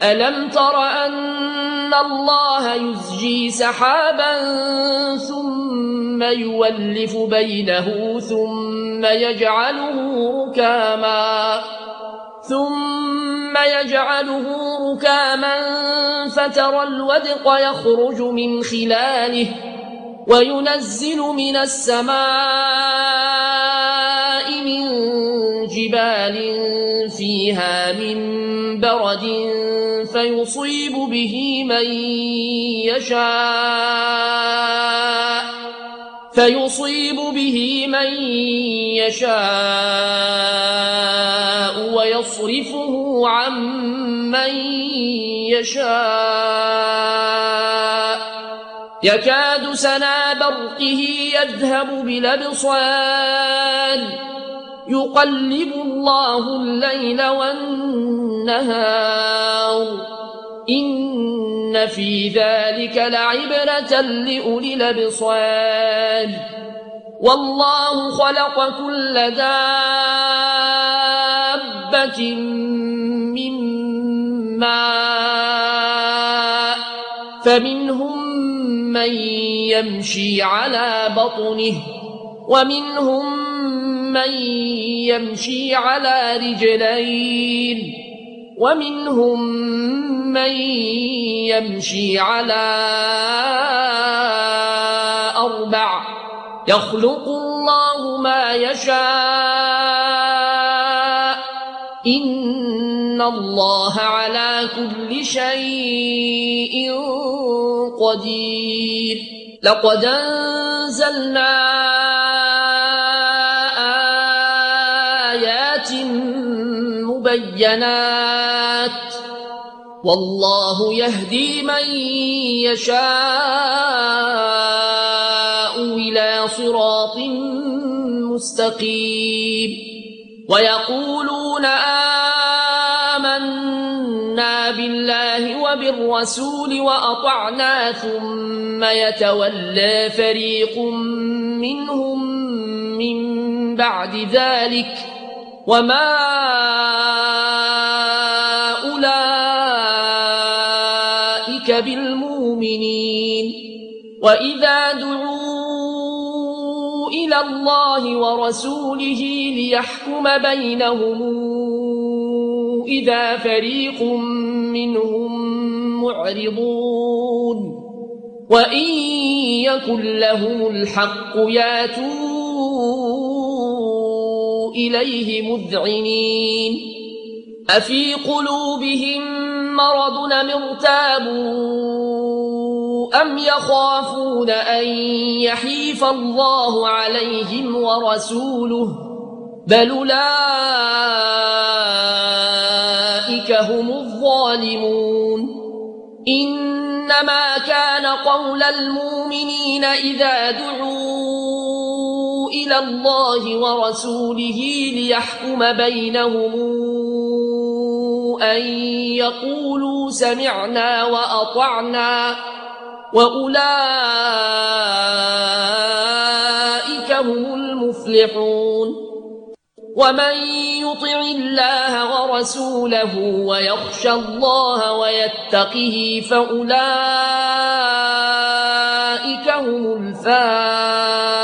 ألم تر أن الله يزجي سحابا ثم يولف بينه ثم يجعله ركاما فترى الودق يخرج من خلاله وينزل من السماء من جبال فيها من برد فيصيب به من يشاء ويصرفه عن من يشاء يكاد سنا برقه يذهب بالأبصار يقلب الله الليل والنهار إن في ذلك لعبرة لأولي الأبصار والله خلق كل دابة من ماء فمنهم من يمشي على بطنه ومنهم من يمشي على رجلين ومنهم من يمشي على 4 يخلق الله ما يشاء إن الله على كل شيء قدير لقد أنزلنا آيات مبينات والله يهدي من يشاء إلى صراط مستقيم ويقولون آمنا بالله وبالرسول وأطعنا ثم يتولى فريق منهم من بعد ذلك وما أولئك بالمؤمنين وإذا دعوا إلى الله ورسوله ليحكم بينهم إذا فريق منهم معرضون وإن يكن لهم الحق ياتوا إليه مذعنين أفي قلوبهم مرض أم ارتابوا أم يخافون أن يحيف الله عليهم ورسوله بل أولئك هم الظالمون إنما كان قول المؤمنين إذا دعوا إلى الله ورسوله ليحكم بينهم أن يقولوا سمعنا وأطعنا وأولئك هم المفلحون ومن يطع الله ورسوله ويخشى الله ويتقه فأولئك هم الفائزون